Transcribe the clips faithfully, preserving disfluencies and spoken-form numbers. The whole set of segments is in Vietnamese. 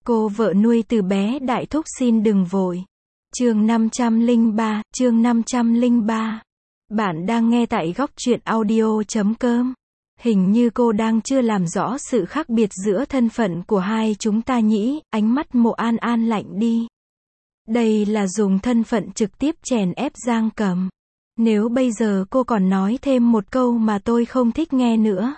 Cô vợ nuôi từ bé đại thúc xin đừng vội. Chương năm trăm lẻ ba, chương năm trăm lẻ ba. Bạn đang nghe tại góc truyện audio chấm com. Hình như cô đang chưa làm rõ sự khác biệt giữa thân phận của hai chúng ta nhỉ, ánh mắt Mộ An An lạnh đi. Đây là dùng thân phận trực tiếp chèn ép Giang Cầm. Nếu bây giờ cô còn nói thêm một câu mà tôi không thích nghe nữa,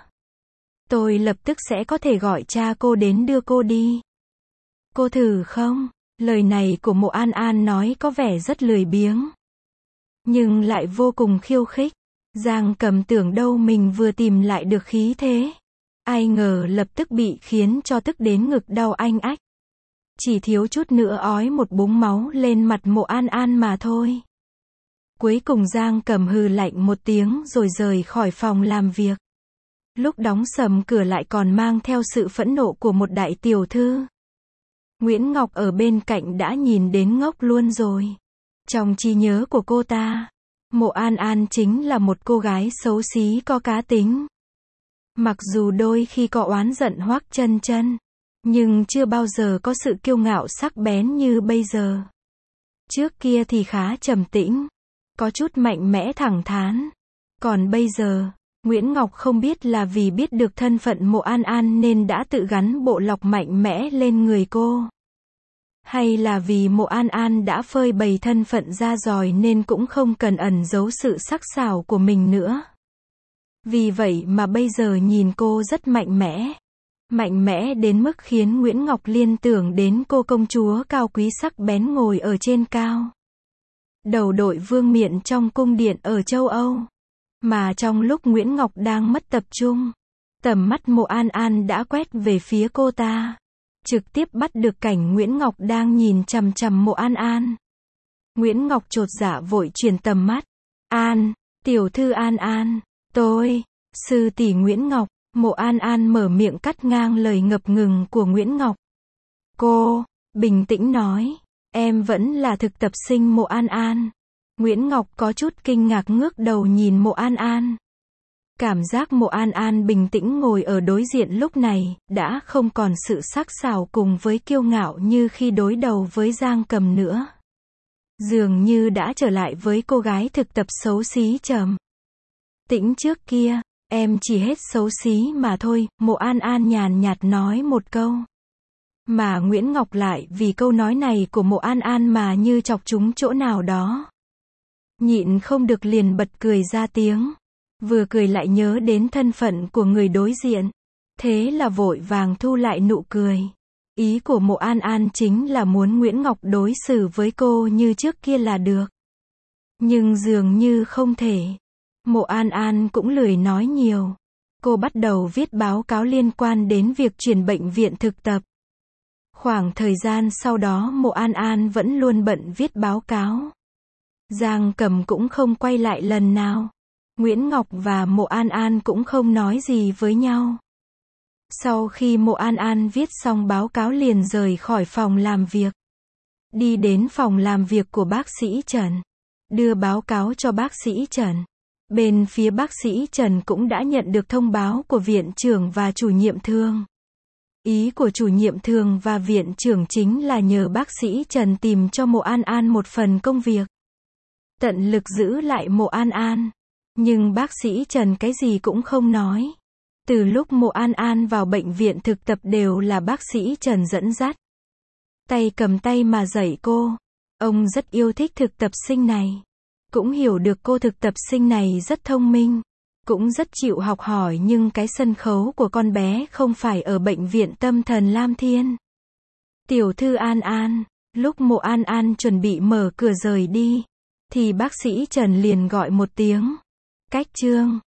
tôi lập tức sẽ có thể gọi cha cô đến đưa cô đi. Cô thử không? Lời này của Mộ An An nói có vẻ rất lười biếng, nhưng lại vô cùng khiêu khích. Giang Cầm tưởng đâu mình vừa tìm lại được khí thế, ai ngờ lập tức bị khiến cho tức đến ngực đau anh ách. Chỉ thiếu chút nữa ói một búng máu lên mặt Mộ An An mà thôi. Cuối cùng Giang Cầm hừ lạnh một tiếng rồi rời khỏi phòng làm việc. Lúc đóng sầm cửa lại còn mang theo sự phẫn nộ của một đại tiểu thư. Nguyễn Ngọc ở bên cạnh đã nhìn đến ngốc luôn rồi. Trong trí nhớ của cô ta, Mộ An An chính là một cô gái xấu xí có cá tính. Mặc dù đôi khi có oán giận Hoắc Chân Chân, nhưng chưa bao giờ có sự kiêu ngạo sắc bén như bây giờ. Trước kia thì khá trầm tĩnh, có chút mạnh mẽ thẳng thắn. Còn bây giờ, Nguyễn Ngọc không biết là vì biết được thân phận Mộ An An nên đã tự gắn bộ lọc mạnh mẽ lên người cô, hay là vì Mộ An An đã phơi bày thân phận ra rồi nên cũng không cần ẩn giấu sự sắc sảo của mình nữa. Vì vậy mà bây giờ nhìn cô rất mạnh mẽ. Mạnh mẽ đến mức khiến Nguyễn Ngọc liên tưởng đến cô công chúa cao quý sắc bén ngồi ở trên cao, đầu đội vương miện trong cung điện ở châu Âu. Mà trong lúc Nguyễn Ngọc đang mất tập trung, tầm mắt Mộ An An đã quét về phía cô ta, trực tiếp bắt được cảnh Nguyễn Ngọc đang nhìn chằm chằm Mộ An An. Nguyễn Ngọc chột dạ vội chuyển tầm mắt. An, tiểu thư An An, tôi, sư tỷ Nguyễn Ngọc. Mộ An An mở miệng cắt ngang lời ngập ngừng của Nguyễn Ngọc. Cô, bình tĩnh nói, em vẫn là thực tập sinh Mộ An An. Nguyễn Ngọc có chút kinh ngạc ngước đầu nhìn Mộ An An. Cảm giác Mộ An An bình tĩnh ngồi ở đối diện lúc này, đã không còn sự sắc sảo cùng với kiêu ngạo như khi đối đầu với Giang Cầm nữa. Dường như đã trở lại với cô gái thực tập xấu xí trầm tĩnh trước kia. Em chỉ hết xấu xí mà thôi, Mộ An An nhàn nhạt nói một câu. Mà Nguyễn Ngọc lại vì câu nói này của Mộ An An mà như chọc trúng chỗ nào đó. Nhịn không được liền bật cười ra tiếng. Vừa cười lại nhớ đến thân phận của người đối diện. Thế là vội vàng thu lại nụ cười. Ý của Mộ An An chính là muốn Nguyễn Ngọc đối xử với cô như trước kia là được. Nhưng dường như không thể. Mộ An An cũng lười nói nhiều. Cô bắt đầu viết báo cáo liên quan đến việc chuyển bệnh viện thực tập. Khoảng thời gian sau đó Mộ An An vẫn luôn bận viết báo cáo. Giang Cầm cũng không quay lại lần nào. Nguyễn Ngọc và Mộ An An cũng không nói gì với nhau. Sau khi Mộ An An viết xong báo cáo liền rời khỏi phòng làm việc. Đi đến phòng làm việc của bác sĩ Trần. Đưa báo cáo cho bác sĩ Trần. Bên phía bác sĩ Trần cũng đã nhận được thông báo của viện trưởng và chủ nhiệm thương. Ý của chủ nhiệm thương và viện trưởng chính là nhờ bác sĩ Trần tìm cho Mộ An An một phần công việc. Tận lực giữ lại Mộ An An. Nhưng bác sĩ Trần cái gì cũng không nói. Từ lúc Mộ An An vào bệnh viện thực tập đều là bác sĩ Trần dẫn dắt. Tay cầm tay mà dạy cô. Ông rất yêu thích thực tập sinh này. Cũng hiểu được cô thực tập sinh này rất thông minh, cũng rất chịu học hỏi, nhưng cái sân khấu của con bé không phải ở bệnh viện tâm thần Lam Thiên. Tiểu thư An An, lúc Mộ An An chuẩn bị mở cửa rời đi, thì bác sĩ Trần liền gọi một tiếng. Cách Trương,